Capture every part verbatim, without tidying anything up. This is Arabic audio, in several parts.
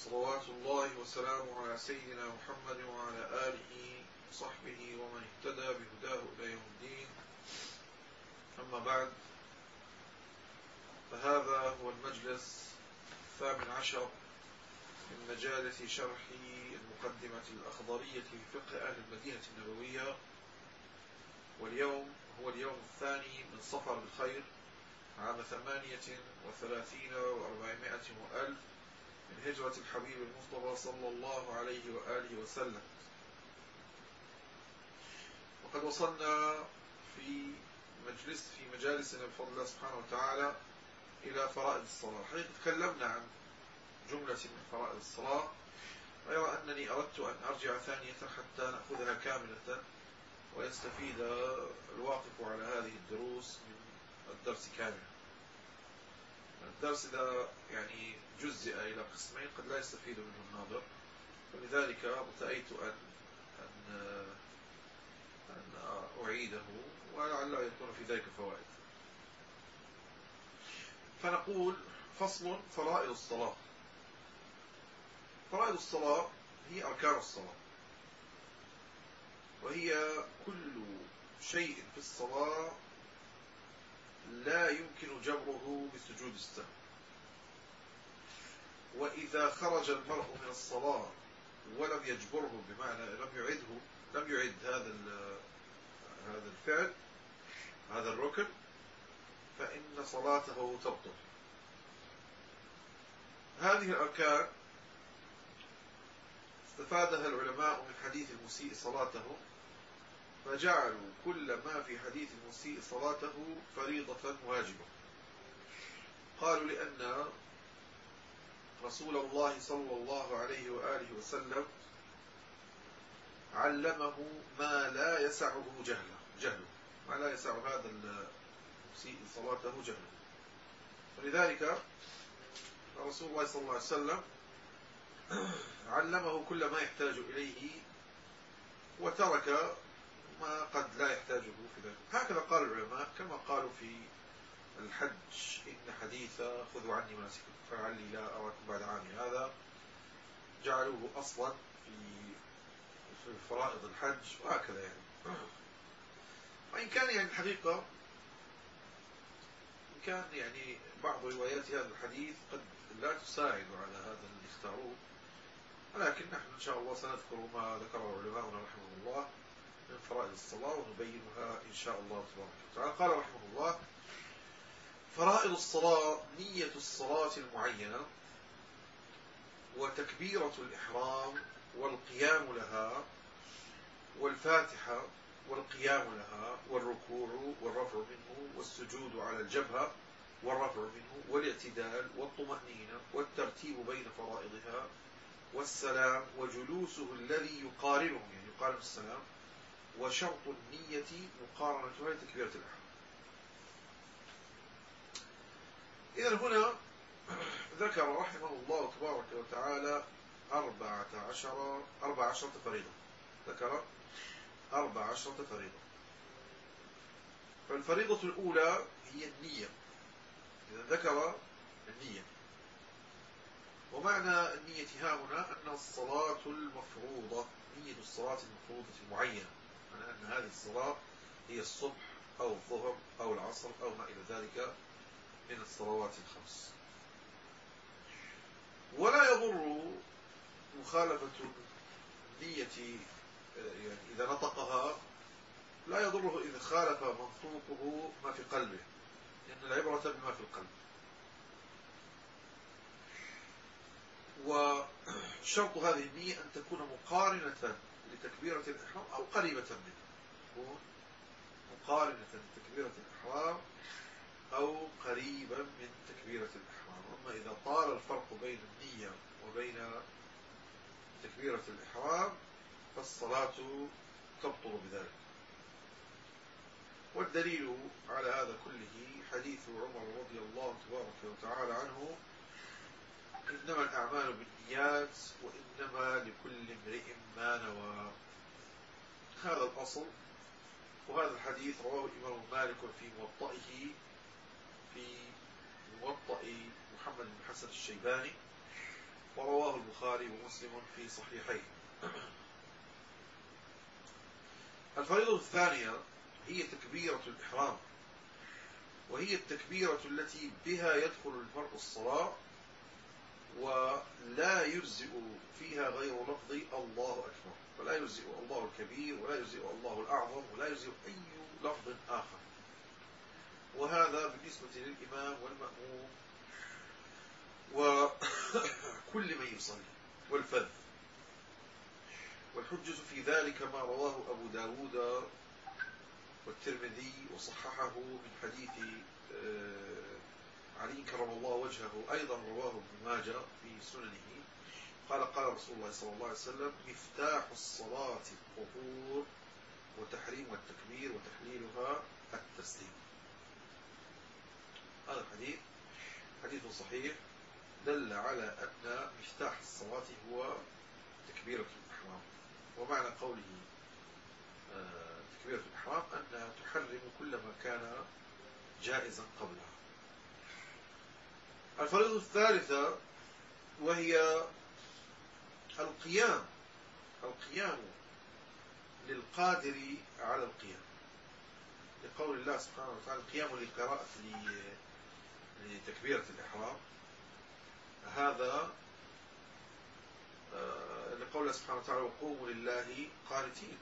صلوات الله وسلامه على سيدنا محمد وعلى آله وصحبه ومن اهتدى بهداه إلى يوم الدين. أما بعد، فهذا هو المجلس الثامن عشر من مجالس شرح المقدمة الأخضرية في فقه أهل المدينة النبوية، واليوم هو اليوم الثاني من صفر الخير عام ثمانية وثلاثين وأربعمائة وألف من هجرة الحبيب المصطفى صلى الله عليه وآله وسلم. وقد وصلنا في مجلس في مجالسنا بفضل الله سبحانه وتعالى إلى فرائض الصلاة. حقيقة تكلمنا عن جملة من فرائض الصلاة، غير أنني أردت أن أرجع ثانية حتى نأخذها كاملة ويستفيد الواقف على هذه الدروس من الدرس كاملا. الدرس إذا يعني جزئ إلى قسمين قد لا يستفيد منه الناظر، فلذلك ارتأيت أن أن أن أعيده ولعله يكون في ذلك فوائد. فنقول: فصل: فرائض الصلاة. فرائض الصلاة هي أركان الصلاة، وهي كل شيء في الصلاة لا يمكن جبره بسجود السهو. وإذا خرج المرء من الصلاة ولم يجبره، بمعنى لم يعده لم يعد هذا هذا الفعل هذا الركن، فإن صلاته تبطل. هذه الأركان استفادها العلماء من حديث المسيء صلاته، فجعلوا كل ما في حديث المسيء صلاته فريضة واجبة. قالوا: لأن رسول الله صلى الله عليه وآله وسلم علمه ما لا يسعه جهله جهله ما لا يسع هذا المسيء صلاته جهله. ولذلك رسول الله صلى الله عليه وسلم علمه كل ما يحتاج إليه وترك ما قد لا يحتاجه في ذلك. هكذا قال العلماء، كما قالوا في الحج: إن حديث خذوا عني مناسككم فلعلي لا أراكم بعد عامي هذا، جعلوه أصلا في في فرائض الحج، وهكذا يعني. وإن كان يعني الحقيقة إن كان يعني بعض روايات هذا الحديث قد لا تساعد على هذا اللي اختاروه، ولكن نحن إن شاء الله سنذكر ما ذكره علماؤنا رحمه الله من فرائض الصلاة ونبينها إن شاء الله تبارك وتعالى. قال رحمه الله: فرائض الصلاة نية الصلاة المعينة، وتكبيرة الإحرام، والقيام لها، والفاتحة، والقيام لها، والركوع والرفع منه، والسجود على الجبهة والرفع منه، والاعتدال، والطمأنينة، والترتيب بين فرائضها، والسلام، وجلوسه الذي يقارنه، يعني يقارن السلام، وشرط النية مقارنتها لتكبيرة الإحرام. إذن هنا ذكر رحمه الله تبارك وتعالى أربعة عشر أربع عشرة فريضة. ذكر أربع عشرة فريضة. فالفريضة الأولى هي النية. إذا ذكر النية، ومعنى النية ها هنا أن الصلاة المفروضة، نية الصلاة المفروضة المعينة، يعني أن هذه الصلاة هي الصبح أو الظهر أو العصر أو ما إلى ذلك من الصلوات الخمس. ولا يضر مخالفة النية، يعني إذا نطقها لا يضره إذا خالف منطوقه ما في قلبه، لأن العبرة بما في القلب. وشرط هذه النية أن تكون مقارنة لتكبيرة الإحرام أو قريبة منه، تكون مقارنة لتكبيرة الإحرام أو قريبا من تكبيرة الإحرام. أما إذا طال الفرق بين النية وبين تكبيرة الإحرام فالصلاة تبطل بذلك. والدليل على هذا كله حديث عمر رضي الله تبارك وتعالى عنه: إنما الأعمال بالنيات وإنما لكل امرئ ما نوى. هذا الأصل. وهذا الحديث رواه الإمام مالك في موطئه في موطئ محمد بن حسن الشيباني ورواه البخاري ومسلم في صحيحين. الفريضة الثانية هي تكبيرة الإحرام، وهي التكبيرة التي بها يدخل المرء الصلاة، ولا يجزئ فيها غير لفظ الله أكبر، ولا يجزئ الله الكبير، ولا يجزئ الله الأعظم، ولا يجزئ أي لفظ آخر. وهذا بالنسبة للإمام والمأموم وكل من يصلي والفذ. والحجة في ذلك ما رواه أبو داود والترمذي وصححه من حديث علي كرم الله وجهه، أيضا رواه ابن ماجه في سننه، قال قال رسول الله صلى الله عليه وسلم: مفتاح الصلاة الطهور وتحريم التكبير وتحليلها التسليم. هذا الحديث حديث صحيح دل على أن مفتاح الصلاة هو تكبيرة الإحرام. ومعنى قوله تكبيرة الإحرام أنها تحرم كل ما كان جائزا قبلها. الفريضة الثالثة وهي القيام، القيام للقادر على القيام، لقول الله سبحانه وتعالى: القيام لقراءة لتكبيرة الإحرام. هذا لقول الله سبحانه وتعالى: وقوموا لله قانتين.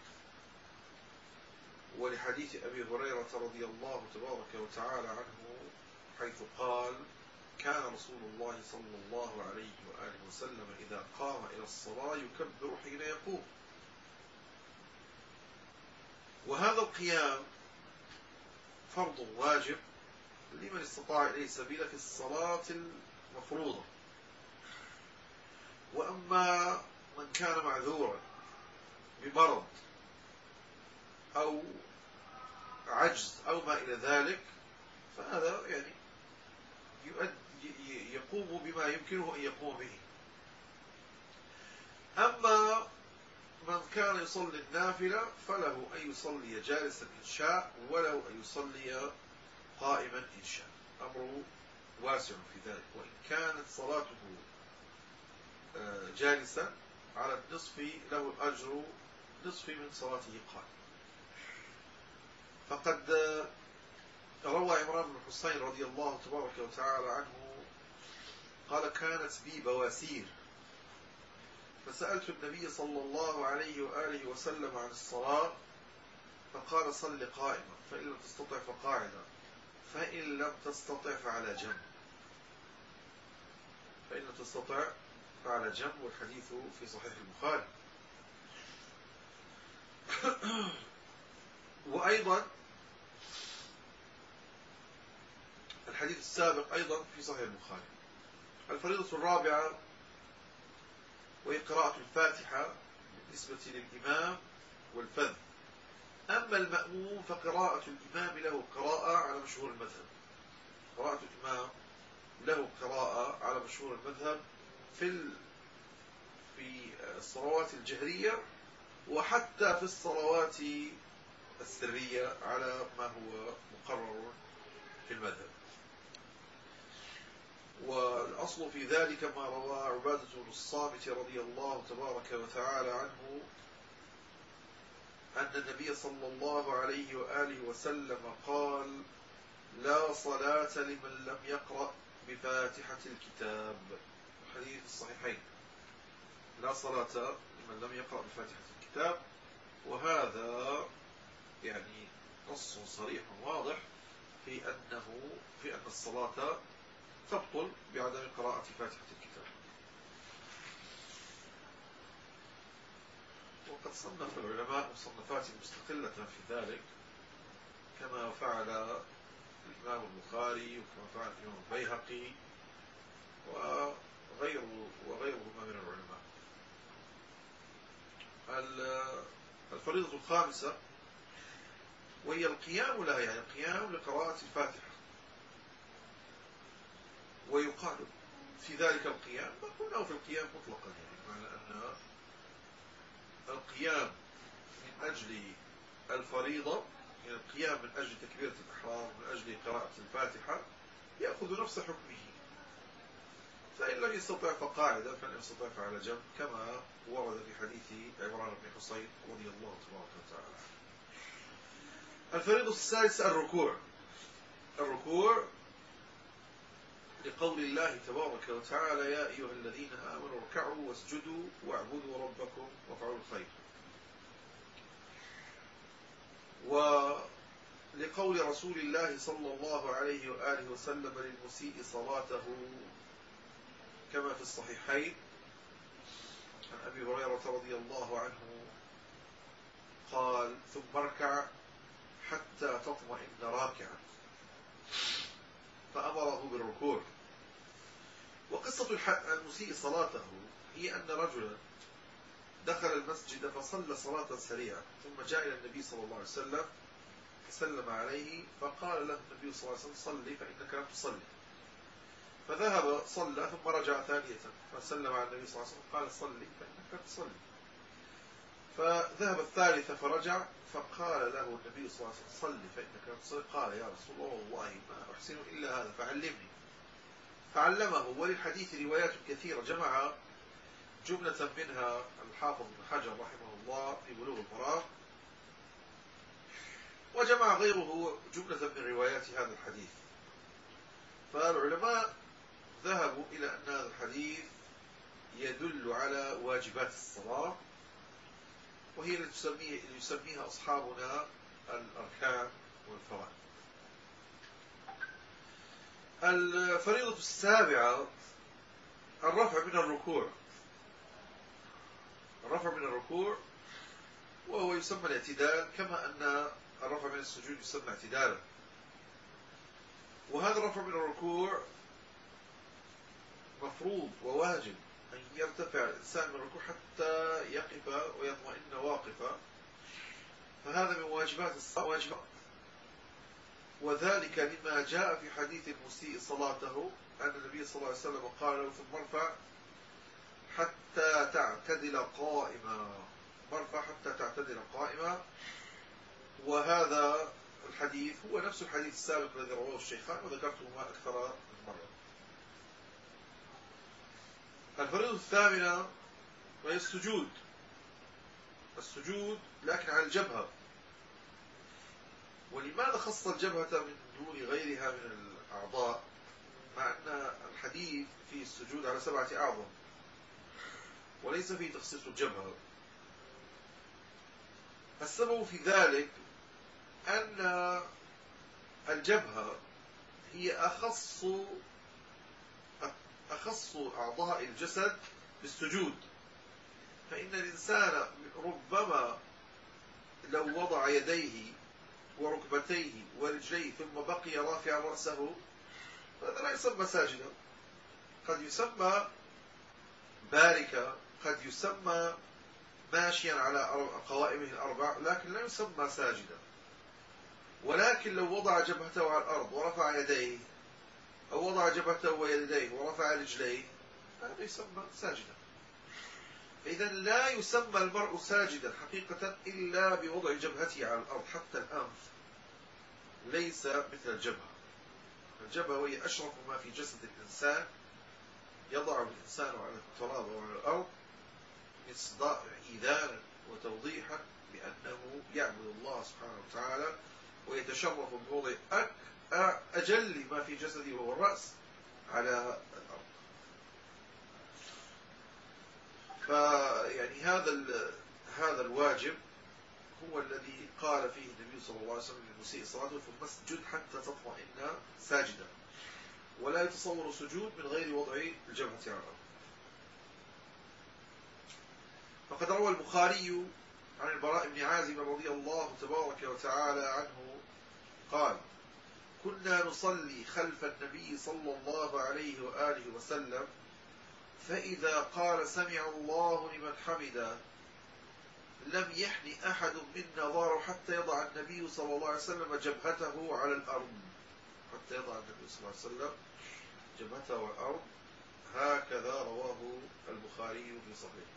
ولحديث أبي هريرة رضي الله تبارك وتعالى عنه حيث قال: كان رسول الله صلى الله عليه وآله وسلم إذا قام إلى الصلاة يكبر حين يقوم. وهذا القيام فرض واجب لمن استطاع إليه سبيلا في الصلاة المفروضة. وأما من كان معذورا بمرض أو عجز أو ما إلى ذلك، فهذا يعني يقوم بما يمكنه أن يقوم به. أما من كان يصلي النافلة فله أن يصلي جالسا إن شاء، وله أن يصلي قائما إن شاء، أمره واسع في ذلك. وإن كانت صلاته جالسا على النصف له أجر نصف من صلاته قائما. فقد روى عمران بن حسين رضي الله تبارك وتعالى عنه قال: كانت بي بواسير فسألت النبي صلى الله عليه وآله وسلم عن الصلاة فقال: صل قائما، فإن لم تستطع فقاعدا، فإن لم تستطع فعلى جنب، فإن لم تستطع فعلى جنب. والحديث في صحيح البخاري. وأيضا الحديث السابق أيضا في صحيح البخاري. الفريضة الرابعة وهي قراءة الفاتحة بالنسبة للإمام والفذ. أما المأموم فقراءة الإمام له قراءة على مشهور المذهب، قراءة الإمام له قراءة على مشهور المذهب في في الصلوات الجهرية، وحتى في الصلوات السرية على ما هو مقرر في المذهب. والأصل في ذلك ما روى عبادة بن الصامت رضي الله تبارك وتعالى عنه أن النبي صلى الله عليه وآله وسلم قال: لا صلاة لمن لم يقرأ بفاتحة الكتاب. الحديث الصحيحين: لا صلاة لمن لم يقرأ بفاتحة الكتاب. وهذا يعني نص صريح واضح في أنه في أن الصلاة تبطل بعدم قراءة فاتحة الكتاب. وقد صنف العلماء مصنفات مستقلة في ذلك، كما فعل الإمام البخاري وكما فعل الإمام البيهقي وغيره وغيرهما من العلماء. الفريضة الخامسة وهي القيام لها، يعني القيام لقراءة الفاتحة. ويقال في ذلك القيام ما قلناه في القيام مطلقا، يعني بمعنى أن القيام من أجل الفريضة، يعني القيام من أجل تكبيرة الإحرام، من أجل قراءة الفاتحة، يأخذ نفس حكمه. فإن لم يستطع فقاعدة، فإن لم يستطع فعلى جنب، كما ورد في حديث عمران بن حصين رضي الله تبارك وتعالى. الفريضة السادسة الركوع. الركوع لقول الله تبارك وتعالى: يا أيها الذين آمنوا اركعوا واسجدوا واعبدوا ربكم وافعلوا الخير. ولقول رسول الله صلى الله عليه وآله وسلم للمسيء صلاته كما في الصحيحين عن أبي هريرة رضي الله عنه قال: ثم اركع حتى تطمئن راكعا، فأمره بالركوع. وقصة المسيء صلاته هي أن رجلا دخل المسجد فصلى صلاة سريعة، ثم جاء إلى النبي صلى الله عليه وسلم فسلم عليه، فقال له النبي صلى الله عليه وسلم: صلي فإنك لم تصلي. فذهب صلى ثم رجع ثانية فسلم على النبي صلى الله عليه وسلم قال: صلي فإنك لم تصلي. فذهب الثالثة فرجع فقال له النبي صلى الله عليه وسلم: صلي فإنك لم تصلي. قال: يا رسول الله والله ما أحسن إلا هذا فعلمني. فعلمه. وللحديث روايات كثيرة جمع جملة منها الحافظ بن حجر رحمه الله في بلوغ المرام، وجمع غيره جملة من روايات هذا الحديث. فالعلماء ذهبوا إلى أن هذا الحديث يدل على واجبات الصلاة، وهي التي يسميها أصحابنا الأركان والفرائض. الفريضة السابعة الرفع من الركوع. الرفع من الركوع وهو يسمى الاعتدال، كما أن الرفع من السجود يسمى اعتدالا. وهذا الرفع من الركوع مفروض وواجب أن يرتفع الإنسان من الركوع حتى يقف ويطمئن واقفا، فهذا من واجبات الصلاة واجبات. وذلك لما جاء في حديث المسيء صلاته أن النبي صلى الله عليه وسلم قال له: ثم ارفع حتى تعتدل قائما. مرفع حتى تعتدل قائما. وهذا الحديث هو نفس الحديث السابق الذي رواه الشيخان وذكرته ما أكثر من مرة. الفريضة الثامنة وهي السجود. السجود لكن على الجبهة. ولماذا خص الجبهة من دون غيرها من الأعضاء، مع أن الحديث في السجود على سبعة أعظم وليس فيه تخصيص الجبهة؟ السبب في ذلك أن الجبهة هي أخص أخص أعضاء الجسد بالسجود، فإن الإنسان ربما لو وضع يديه وركبتيه ورجليه ثم بقي رافعا رأسه فهذا لا يسمى ساجدا. قد يسمى باركا، قد يسمى ماشيا على قوائمه الأربع، لكن لا يسمى ساجدا. ولكن لو وضع جبهته على الأرض ورفع يديه، أو وضع جبهته ويديه ورفع رجليه، هذا يسمى ساجدا. فإذا لا يسمى المرء ساجدا حقيقة إلا بوضع جبهته على الأرض. حتى الأنف ليس مثل الجبهة. الجبهة هي أشرف ما في جسد الإنسان، يضع الإنسان على التراب وعلى الأرض إيذانا وتوضيحا بأنه يعبد الله سبحانه وتعالى، ويتشرف بوضع أجل ما في جسده وهو الرأس على الأرض. فيعني هذا هذا الواجب هو الذي قال فيه النبي صلى الله عليه وسلم للمسيء صلاته: ثم اسجد حتى تطمئن ساجدا. ولا يتصور سجود من غير وضع الجبهة على الأرض. فقد روى البخاري عن البراء بن عازب رضي الله تبارك وتعالى عنه قال: كنا نصلي خلف النبي صلى الله عليه وآله وسلم، فإذا قال سمع الله لمن حمده لم يحن أحد منا ظهره حتى يضع النبي صلى الله عليه وسلم جبهته على الأرض. حتى يضع النبي صلى الله عليه وسلم جبهته على الأرض. هكذا رواه البخاري في صحيحه.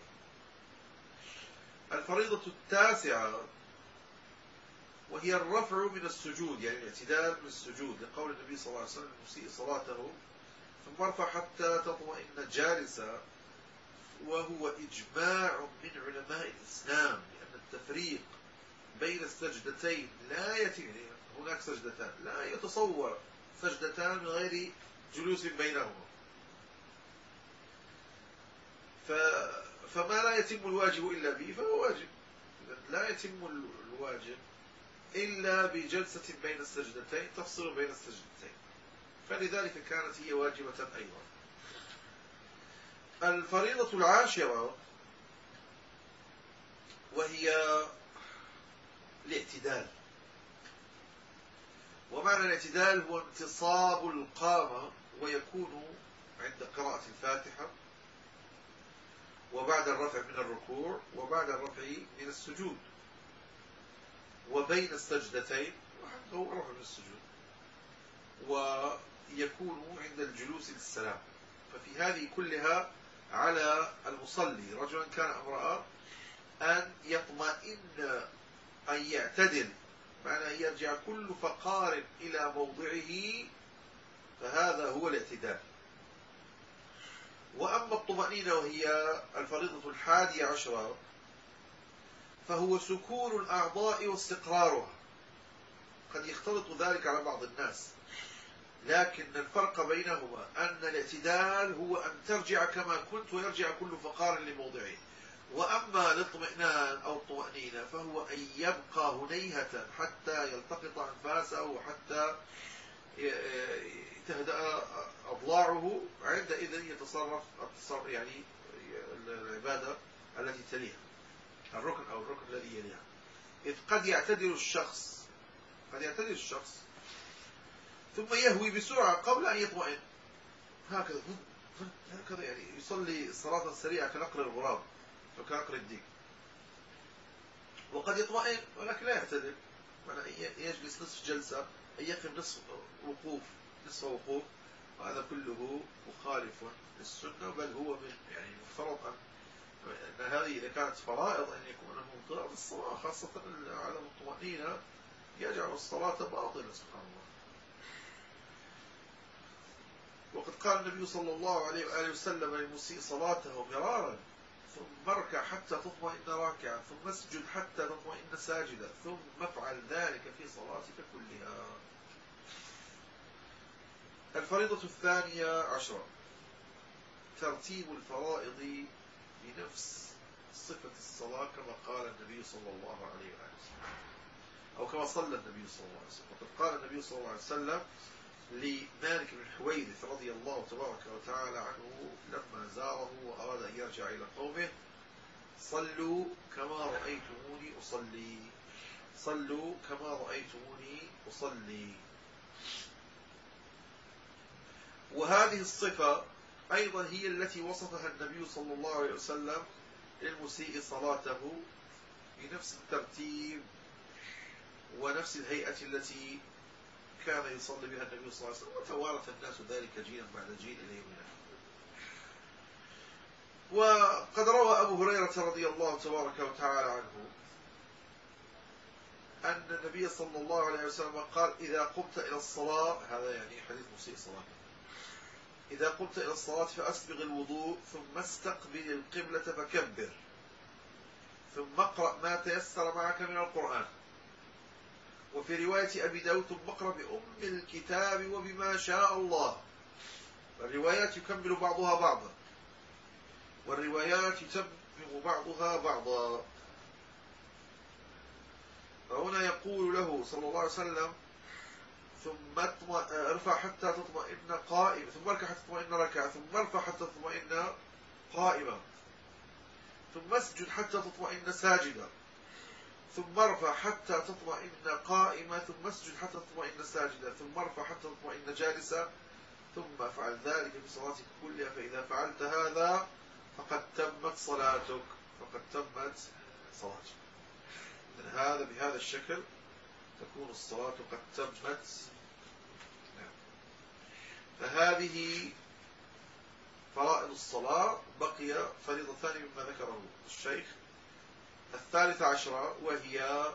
الفريضة التاسعة وهي الرفع من السجود، يعني الاعتدال من السجود، لقول النبي صلى الله عليه وسلم المسيء صلاته: ثم ارفع حتى تطمئن جالسا، وهو إجماع من علماء الإسلام، لأن التفريق بين السجدتين لا يتم. هناك سجدتان لا يتصور سجدتان من غير جلوس بينهما، ف... فما لا يتم الواجب إلا به فهو واجب. لا يتم الواجب إلا بجلسة بين السجدتين تفصل بين السجدتين، فلذلك كانت هي واجبة أيضا. الفريضة العاشرة وهي الاعتدال. ومعنى الاعتدال هو انتصاب القامة، ويكون عند قراءة الفاتحة وبعد الرفع من الركوع وبعد الرفع من السجود وبين السجدتين وحتى هو الرفع من السجود، ويكون عند الجلوس للسلام. ففي هذه كلها على المصلي رجلا كان أو امرأة أن يطمئن، أن يعتدل، معنى أن يرجع كل فقار إلى موضعه، فهذا هو الاعتدال. وأما الطمأنينة وهي الفريضة الحادية عشرة فهو سكون الأعضاء واستقرارها. قد يختلط ذلك على بعض الناس، لكن الفرق بينهما أن الاعتدال هو أن ترجع كما كنت ويرجع كل فقار لموضعه. وأما الاطمئنان أو الطمأنينة فهو أن يبقى هنيهة حتى يلتقط أنفاسه وحتى تهدأ أضلاعه، عندئذ يتصرف يعني العبادة التي تليها الركن أو الركن الذي يليها. إذ قد يعتدل الشخص قد يعتدل الشخص ثم يهوي بسرعة قبل أن يطمئن، هكذا هكذا يعني يصلي صلاة سريعة كنقر الغراب أو كنقر الديك، وقد يطمئن ولكن لا يعتدل، معنى يجلس نصف جلسة، أن يقف نصف وقوف نصف وقوف، وهذا كله مخالف للسنة، بل هو من يعني مفترض أن أن هذه إذا كانت فرائض أن يكون ممطرة بالصلاة، خاصة عدم الطمأنينة يجعل الصلاة باطلة سبحان الله. وقد قال النبي صلى الله عليه وآله وسلم للمسيء صلاته مرارا: ثم اركع حتى تطمئن راكعا، ثم اسجد حتى تطمئن ساجدا، ثم افعل ذلك في صلاتك كلها. الفريضة الثانية عشرة ترتيب الفرائض بنفس صفة الصلاة كما قال النبي صلى الله عليه وآله وسلم، أو كما صلى النبي صلى الله عليه وسلم. وقد قال النبي صلى الله عليه وسلم لمالك بن الحويرث رضي الله تبارك وتعالى عنه لما زاره وأراد أن يرجع إلى قومه: صلوا كما رأيتموني أصلي صلوا كما رأيتموني أصلي. وهذه الصفة أيضا هي التي وصفها النبي صلى الله عليه وسلم للمسيء صلاته بنفس الترتيب ونفس الهيئة التي كان يصلي بها النبي صلى الله عليه وسلم، وتوارث الناس ذلك جيلا بعد جيل إلى يومنا. وقد روى أبو هريرة رضي الله تبارك وتعالى عنه أن النبي صلى الله عليه وسلم قال: إذا قمت إلى الصلاة، هذا يعني حديث مسيء صلاة، إذا قمت إلى الصلاة فأسبغ الوضوء، ثم استقبل القبلة فكبر، ثم اقرأ ما تيسر معك من القرآن. وفي رواية أبي داود: ثم اقرأ بأم الكتاب وبما شاء الله. الروايات يكمل بعضها بعضا، والروايات يتمم بعضها بعضا. فهنا يقول له صلى الله عليه وسلم: ثم ارفع حتى تطمئن قائما، ثم اركع حتى تطمئن ركعا، ثم ارفع حتى تطمئن قائما، ثم اسجد حتى تطمئن ساجدا، ثم ارفع حتى تطمئن قائما، ثم اسجد حتى تطمئن ساجدا، ثم ارفع حتى تطمئن جالسا، ثم افعل ذلك في صلاتك كلها، فإذا فعلت هذا فقد تمت صلاتك فقد تمت صلاتك. من هذا بهذا الشكل تكون الصلاة قد تمت. فهذه فرائض الصلاة. بقي فريضة ثانية مما ذكره الشيخ، الثالثة عشرة، وهي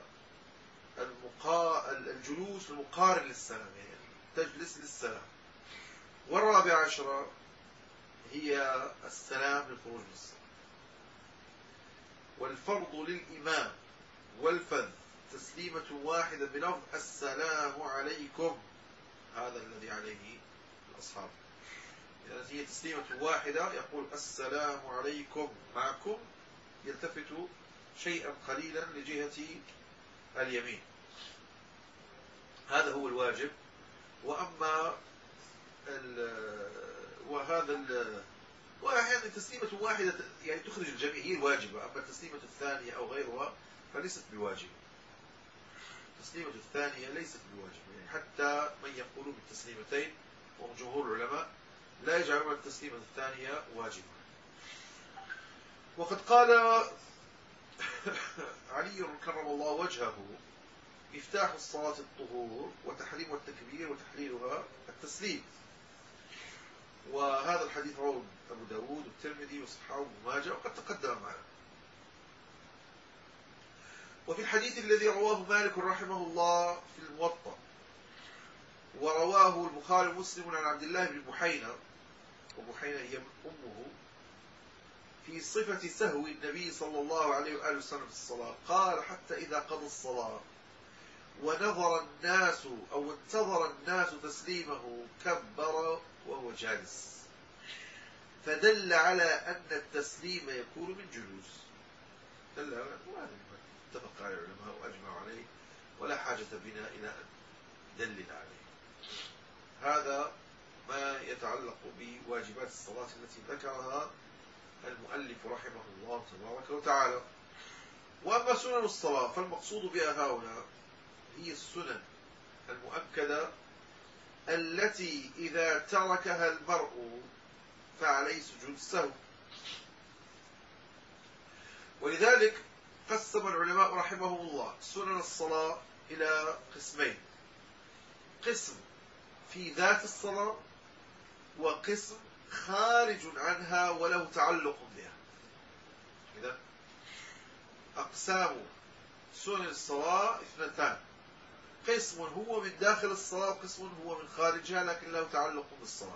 المقا... الجلوس المقارن للسلام، يعني تجلس للسلام. والرابع عشر هي السلام للخروج من الصلاة. والفرض للإمام والفذ تسليمة واحدة بلفظ السلام عليكم، هذا الذي عليه الأصحاب. يعني هي تسليمة واحدة، يقول السلام عليكم، معكم يلتفت شيئا قليلا لجهة اليمين، هذا هو الواجب. وأما ال وهذا ال وأحيانا تسليمة واحدة يعني تخرج الجميع هي الواجبة، أما التسليمة الثانية أو غيرها فليست بواجبة. التسليمة الثانية ليست بواجبة، يعني حتى من يقولون بالتسليمتين وهم جمهور العلماء لا يجعلون التسليمة الثانية واجبة. وقد قال علي كرم الله وجهه: مفتاح الصلاة الطهور، وتحريم التكبير وتحليلها التسليم. وهذا الحديث رواه أبو داود والترمذي وصححه ابن ماجه وقد تقدم معنا. وفي الحديث الذي رواه مالك رحمه الله في الموطأ، ورواه البخاري ومسلم عن عبد الله بن بحينة، وبحينة هي أمه، في صفة سهو النبي صلى الله عليه وآله وسلم في الصلاة، قال: حتى إذا قضى الصلاة ونظر الناس أو انتظر الناس تسليمه كبر وهو جالس، فدل على أن التسليم يكون من جلوس. دل على أنه اتفق على العلماء وأجمعوا عليه، ولا حاجة بنا إلى أن ندلل عليه. هذا ما يتعلق بواجبات الصلاة التي ذكرها المؤلف رحمه الله تبارك وتعالى. وأما سنن الصلاة فالمقصود بها هنا هي السنن المؤكدة التي إذا تركها المرء فعليه سجود السهو. ولذلك قسم العلماء رحمهم الله سنن الصلاة إلى قسمين: قسم في ذات الصلاة، وقسم خارج عنها وله تعلق بها. إذا أقسام سنن الصلاة اثنتان: قسم هو من داخل الصلاة، وقسم هو من خارجها لكن له تعلق بالصلاة.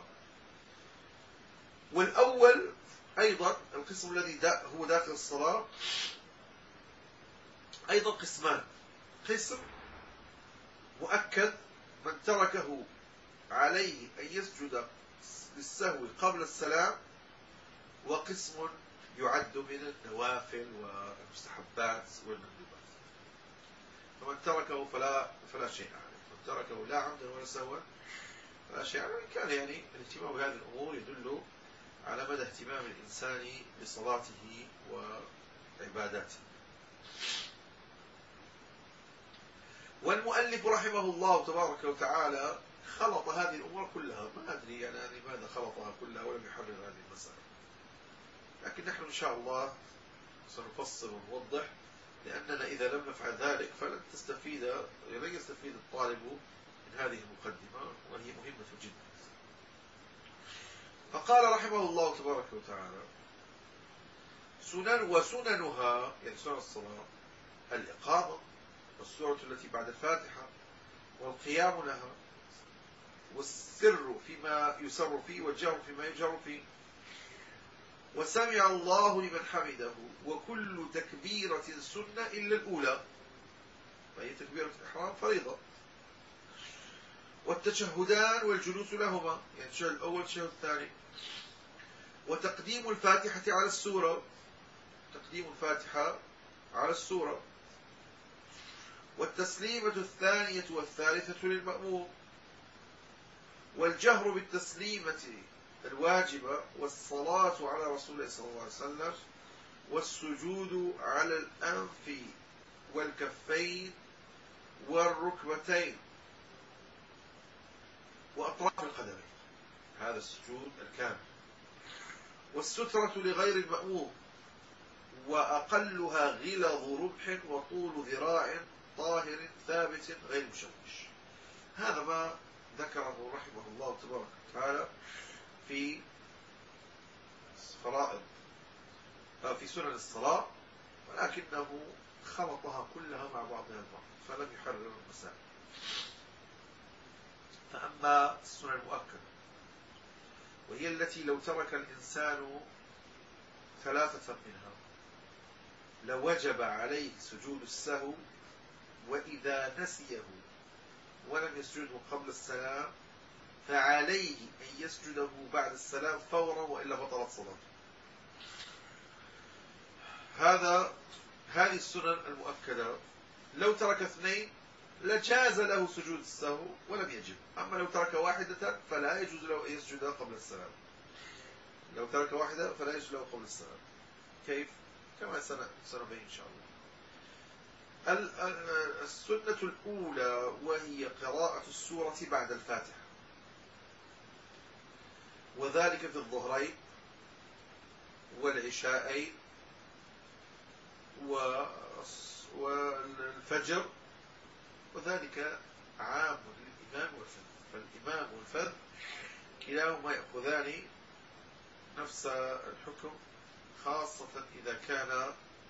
والأول أيضا القسم الذي دا هو داخل الصلاة أيضا قسمان: قسم مؤكد من تركه عليه أن يسجد للسهو قبل السلام، وقسم يعد من النوافل والمستحبات والمندوبات، فمن تركه فلا فلا شيء عليه، من تركه لا عمدا ولا سهوا فلا شيء عليه. وإن كان يعني الاهتمام بهذه الأمور يدل على مدى اهتمام الإنسان بصلاته وعباداته. والمؤلف رحمه الله تبارك وتعالى خلط هذه الأمور كلها، ما أدري يعني لماذا خلطها كلها ولم يحرر هذه المسألة، لكن نحن إن شاء الله سنفصل ونوضح، لأننا إذا لم نفعل ذلك فلن تستفيد لن يستفيد الطالب من هذه المقدمة، وهي مهمة جدا. فقال رحمه الله تبارك وتعالى: سنن وسننها، يعني سنن الصلاة: الإقامة، والسورة التي بعد الفاتحة، والقيام لها، والسر فيما يسر فيه، والجهر فيما يجهر فيه، وسمع الله لمن حمده، وكل تكبيرة سنة إلا الأولى، فهي تكبيرة الإحرام فريضة، والتشهدان والجلوس لهما، يعني التشهد الأول والتشهد الثاني، وتقديم الفاتحة على السورة، تقديم الفاتحة على السورة، والتسليمة الثانية والثالثة للمأموم، والجهر بالتسليمة الواجبة، والصلاة على رسول الله صلى الله عليه وسلم، والسجود على الأنف والكفين والركبتين وأطراف القدمين، هذا السجود الكامل، والسترة لغير المأموم، وأقلها غلظ رمح وطول ذراع طاهر ثابت غير مشوش. هذا ما ذكره رحمه الله تبارك وتعالى في فرائض في سنن الصلاة، ولكنه خلطها كلها مع بعضها البعض فلم يحرر المسائل. فأما السنن المؤكدة وهي التي لو ترك الإنسان ثلاثة منها لوجب عليه سجود السهو، وإذا نسيه ولم يسجده قبل السلام فعليه أن يسجده بعد السلام فورا، وإلا بطلت صلاته. هذا هذه السنن المؤكدة. لو ترك اثنين لجاز له سجود السهو ولم يجب، أما لو ترك واحدة فلا يجوز له أن يسجدها قبل السلام. لو ترك واحدة فلا يجوز له قبل السلام. كيف؟ كما سنبين إن شاء الله. السنة الأولى وهي قراءة السورة بعد الفاتحة، وذلك في الظهرين والعشاءين والفجر، وذلك عام للإمام والفذ. فالإمام والفذ كلاهما يأخذان نفس الحكم، خاصة إذا كان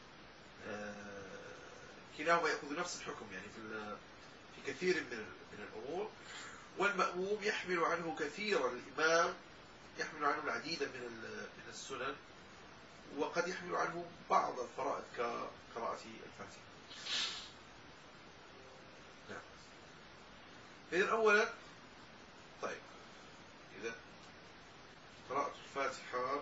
كلاهما يأخذ نفس الحكم يعني في في كثير من من الأمور. والمأموم يحمل عنه كثيرا، الإمام يحمل عنه العديد من من السنن، وقد يحمل عنه بعض الفرائض كقراءة الفاتحة. نعم. إذن أولا، طيب، إذا قراءة الفاتحة،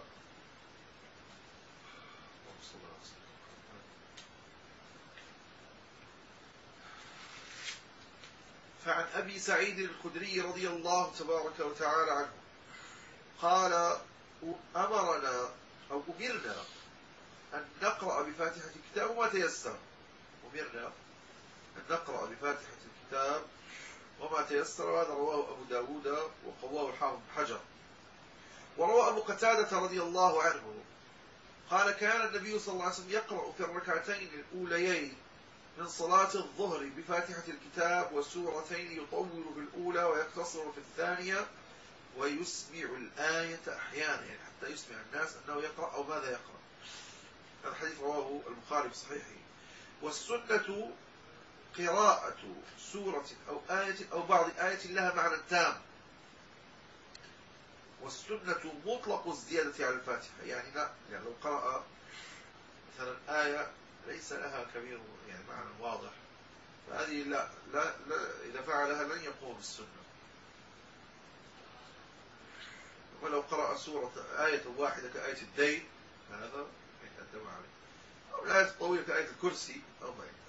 فعن أبي سعيد الخدري رضي الله تبارك وتعالى عنه قال: أمرنا أو أمرنا أن نقرأ بفاتحة الكتاب وما تيسر. أمرنا أن نقرأ بفاتحة الكتاب وما تيسر. وهذا رواه أبو داود وقواه الحافظ بن حجر. وروى أبو قتادة رضي الله عنه قال: كان النبي صلى الله عليه وسلم يقرأ في الركعتين الأوليين من صلاة الظهر بفاتحة الكتاب وسورتين، يطول في الأولى ويقتصر في الثانية، ويسمع الآية أحيانا، يعني حتى يسمع الناس أنه يقرأ أو ماذا يقرأ. هذا الحديث رواه البخاري في صحيحه. والسنة قراءة سورة أو آية أو بعض آية لها معنى تام. والسنة مطلق الزيادة على الفاتحة، يعني لا، يعني لو قرأ مثلا آية ليس لها كبير يعني معنى واضح، فهذه لا, لا, لا إذا فعلها لن يقوم بالسنة. ولو قرأ سورة آية واحدة كآية الدين هذا يقدم عليه، أو الآية الطويلة كآية الكرسي أو ما يقدم.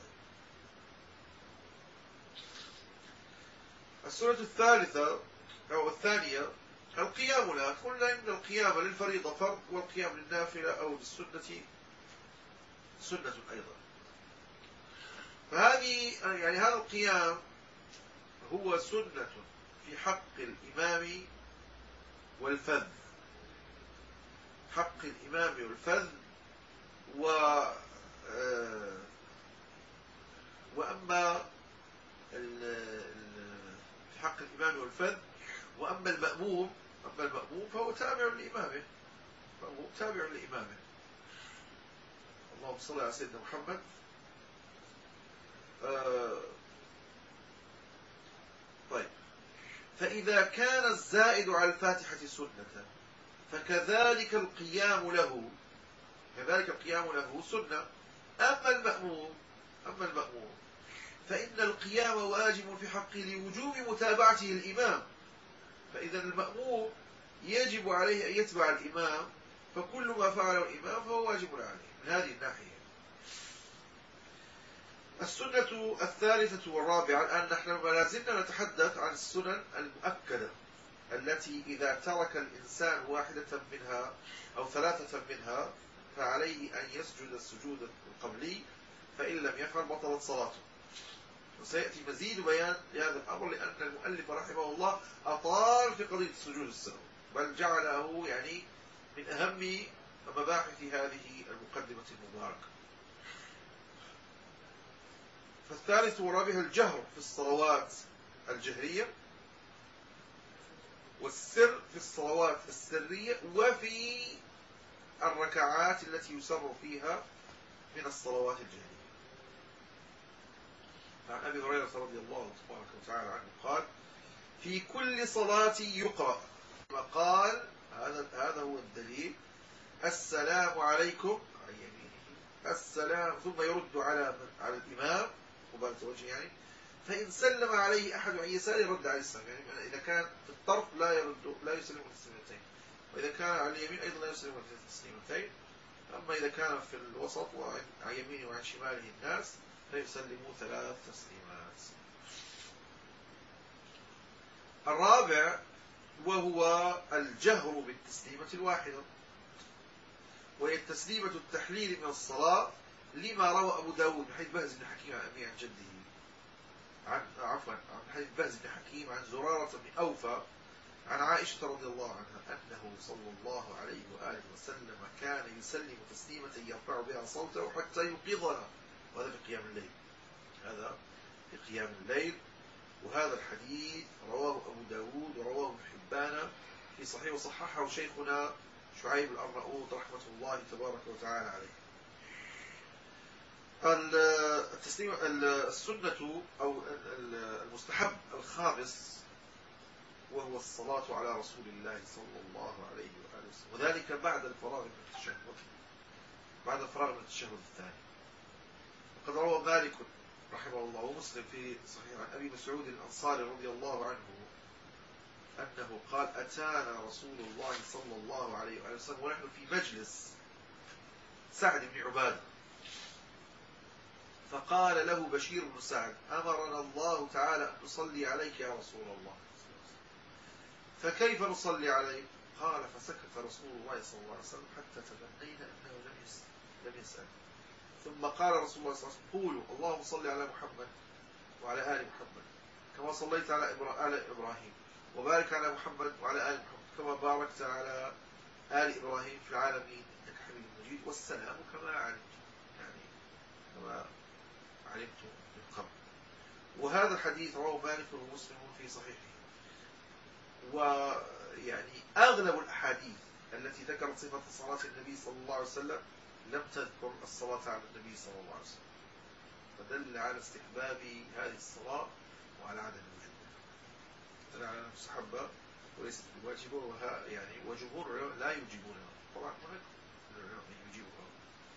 السورة الثالثة أو الثانية القيام لها. قلنا إن القيام للفريضة فرض، والقيام للنافلة أو للسنة سنة أيضا. فهذه يعني هذا القيام هو سنة في حق الإمام والفذ، حق الإمام والفذ. و وأما في حق الإمام والفذ، وأما المأموم أما المأموم فهو تابع لإمامه، فهو تابع لإمامه. اللهم صل على سيدنا محمد. آه طيب، فإذا كان الزائد على الفاتحة سنة فكذلك القيام له كذلك القيام له سنة. أما المأموم أما المأموم فإن القيام واجب في حقه لوجوب متابعته الإمام. فإذا المأموم يجب عليه أن يتبع الإمام، فكل ما فعله الإمام فهو واجب عليه من هذه الناحية. السنة الثالثة والرابعة. الآن نحن ما لازلنا نتحدث عن السنن المؤكدة التي إذا ترك الإنسان واحدة منها أو ثلاثة منها فعليه أن يسجد السجود القبلي، فإن لم يفعل بطلت صلاته. وسيأتي مزيد بيان لهذا الأمر، لأن المؤلف رحمه الله أطال في قضية السجود السهو، بل جعله يعني من أهم مباحث هذه المقدمة المباركة. فالثالث والرابع الجهر في الصلوات الجهرية، والسر في الصلوات السرية، وفي الركعات التي يسر فيها من الصلوات الجهرية. عن أبي هريرة رضي الله تبارك وتعالى عنه قال: في كل صلاة يقرأ. وقال السلام عليكم عن يمينه السلام، ثم يرد على على الإمام قبالة وجهه يعني. فإن سلم عليه أحد عن يساره يرد عليه السلام، يعني إذا كان في الطرف لا يرد لا يسلم التسليمتين، وإذا كان على اليمين أيضا لا يسلم التسليمتين. أما إذا كان في الوسط وعن يمينه وعن شماله الناس فيسلموا ثلاث تسليمات. الرابع وهو الجهر بالتسليمة الواحدة، وهي التسليمة التحليل من الصلاة، لما روى أبو داود من حديث بهز بن حكيم عن أبيه عن جده عن عفوا عن حديث بهز بن حكيم عن زرارة بن أوفى عن عائشة رضي الله عنها أنه صلى الله عليه وآله وسلم كان يسلم تسليمة يرفع بها صوته حتى يوقظنا، وهذا في قيام الليل، هذا في قيام الليل. وهذا الحديث رواه أبو داود ورواه ابن حبان في صحيح، وصححه شيخنا شعيب الأرناؤوط رحمة الله تبارك وتعالى عليه. التسليم السنة أو المستحب الخامس وهو الصلاة على رسول الله صلى الله عليه وآله وسلم، وذلك بعد الفراغ من التشهد، بعد الفراغ من التشهد الثاني. وقد روى مالك رحمه الله ومسلم في صحيح عن أبي مسعود الأنصاري رضي الله عنه أنه قال أتانا رسول الله صلى الله عليه وآله وسلم ونحن في مجلس سعد بن عبادة، فقال له بشير بن سعد أمرنا الله تعالى أن نصلي عليك يا رسول الله، فكيف نصلي عليك؟ قال فسكت رسول الله صلى الله عليه وسلم حتى تمنينا أنه لم يسأل. ثم قال رسول الله صلى الله عليه وسلم قولوا اللهم صل على محمد وعلى آل محمد كما صليت على آل إبراهيم، وبارك على محمد وعلى آل محمد كما باركت على آل إبراهيم في العالمين إنك حميد مجيد، والسلام كما علمت، يعني كما علمت من قبل. وهذا الحديث رواه مالك ومسلم في صحيحه. ويعني أغلب الأحاديث التي ذكرت صفة صلاة النبي صلى الله عليه وسلم لم تذكر الصلاة على النبي صلى الله عليه وسلم، فدل على استحباب هذه الصلاة وعلى عدم وجوبها، دل على المستحبة وليست بواجبة، وها يعني وجمهور العلماء لا يجيبونها، طبعا هناك العلماء يجيبها،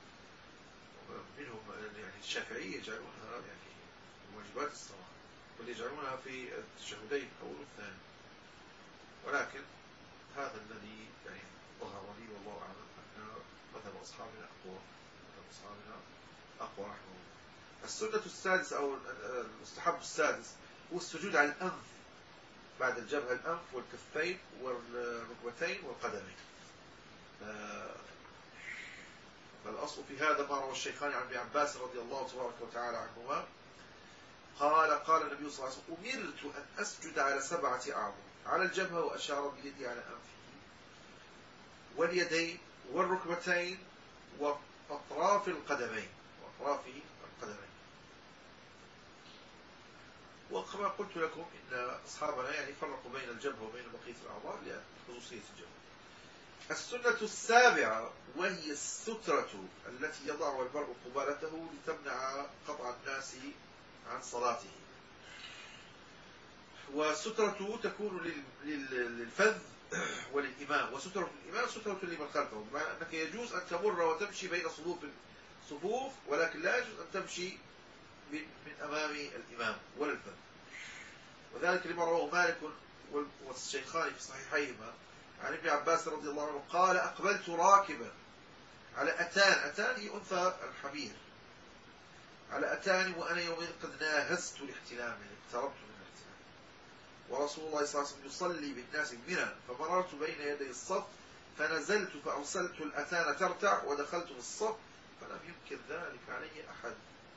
منهم يعني الشافعية يجعلونها يعني من واجبات الصلاة، واللي يجعلونها في التشهدين الأول والثاني، ولكن هذا الذي يعني ظهر لي والله أعلم أن مذهب أصحابنا أقوى، مذهب أصحابنا أقوى رحمه الله. السنة السادسة أو المستحب السادس هو السجود على الأنف بعد الجبهة، الأنف والكفين والركبتين والقدمين. فالأصل في هذا ما روى الشيخان عن ابن عباس رضي الله تبارك وتعالى عنهما قال قال النبي صلى الله عليه وسلم أمرت أن أسجد على سبعة أعظم، على الجبهة وأشار بيدي على أنفه واليدين والركبتين وأطراف القدمين وأطراف القدمين. وكما قلت لكم إن أصحابنا يعني فرقوا بين الجبهة وبين بقية الأعضاء لخصوصية الجبهة. السنة السابعة وهي السترة التي يضعها المرء قبالته لتمنع قطع الناس عن صلاته. والسترة تكون للفذ وللإمام، وسترة الإمام سترة لمن خلفه، بمعنى أنك يجوز أن تمر وتمشي بين صفوف صفوف، ولكن لا يجوز أن تمشي من أمام الإمام ولا الفذ. وذلك لما رواه مالك والشيخان في صحيحيهما عن ابن عباس رضي الله عنه قال أقبلت راكبا على أتان، أتان هي أنثى الحمير، على أتان وأنا يومئذ قد ناهزت الاحتلام، اقتربت من الاحتلام، ورسول الله صلى الله عليه وسلم يصلي بالناس بمنى، فمررت بين يدي الصف فنزلت فأرسلت الأتان ترتع ودخلت في الصف فلم ينكر ذلك علي أحد.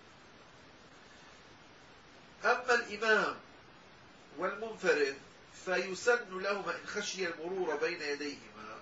أما الإمام والمنفرد فيسن لهما إن خشي المرور بين يديهما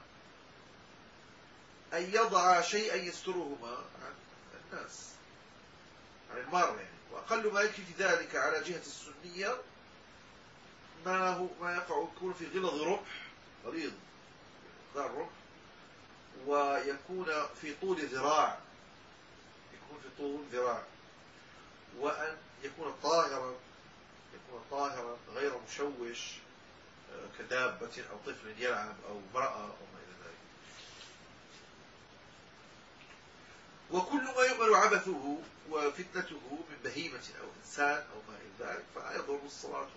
أن يضع شيئا يسترهما عن الناس، عن المار يعني. وأقل ما يكفي في ذلك على جهة السنية ما هو ما يقع يكون في غلظ رمح، غليظ مقدار رمح، ويكون في طول ذراع، يكون في طول ذراع، وأن يكون طاهرا، يكون طاهرا غير مشوش كدابة أو طفل يلعب أو امرأة أو ما إلى ذلك. وكل ما يؤمن عبثه وفتنته من بهيمة أو إنسان أو ما إلى ذلك فلا يضر الصلاة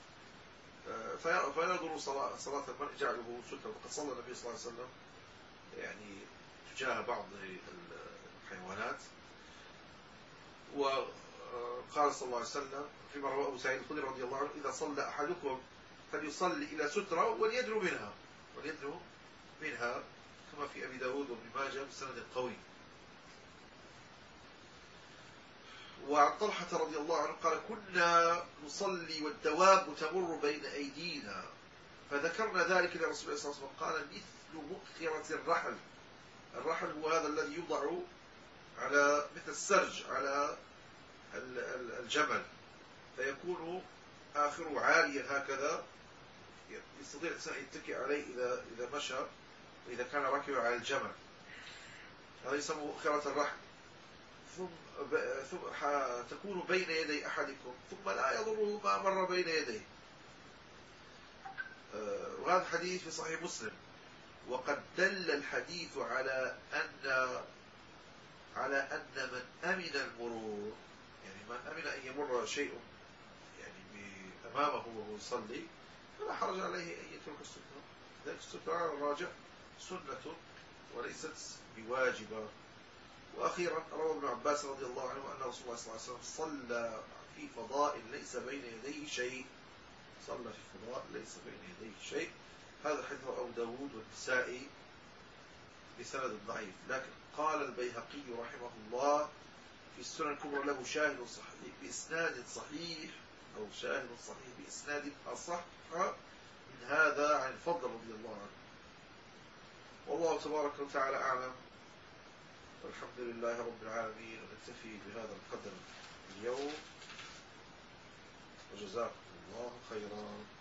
فلا يضر صلاة, صلاة المرء جعله سترة. وقد صلى النبي صلى الله عليه وسلم يعني تجاه بعض الحيوانات، وقال صلى الله عليه وسلم فيما رواه أبو سعيد الخدري رضي الله عنه: إذا صلى أحدكم فليصلي إلى سترة وليدنو منها وليدنو منها كما في أبي داود وابن ماجه بسند قوي. وعن طلحة رضي الله عنه قال: كنا نصلي والدواب تمر بين أيدينا فذكرنا ذلك لرسول الله صلى الله عليه وسلم قال: مثل مؤخرة الرحل. الرحل هو هذا الذي يوضع على مثل السرج على الجمل فيكون آخره عاليا هكذا يستطيع الإنسان يتكئ عليه إذا إذا مشى وإذا كان راكبا على الجمل، هذا يسمى مؤخرة الرحل. ثم ثم تكون بين يدي أحدكم ثم لا يضره ما مر بين يديه. وهذا الحديث في صحيح مسلم. وقد دل الحديث على أن على أن من أمن المرور، يعني من أمن أن يمر شيء يعني أمامه وهو يصلي فلا حرج عليه أن يترك السترة. ذلك السترة على الراجح سنة وليست بواجبة. وأخيرا روى ابن عباس رضي الله عنه أن رسول الله صلى الله عليه وسلم صلى في فضاء ليس بين يديه شيء صلى في فضاء ليس بين يديه شيء. هذا الحديث رواه أبو داود والنسائي بسند ضعيف، لكن قال البيهقي رحمه الله في السنن الكبرى له شاهد صحيح بإسناد صحيح أو شاهد صحيح بإسناد أصح من هذا عن الفضل رضي الله عنه. والله تبارك وتعالى أعلم، والحمد لله رب العالمين. ونكتفي بهذا القدر اليوم، وجزاكم الله خيرا.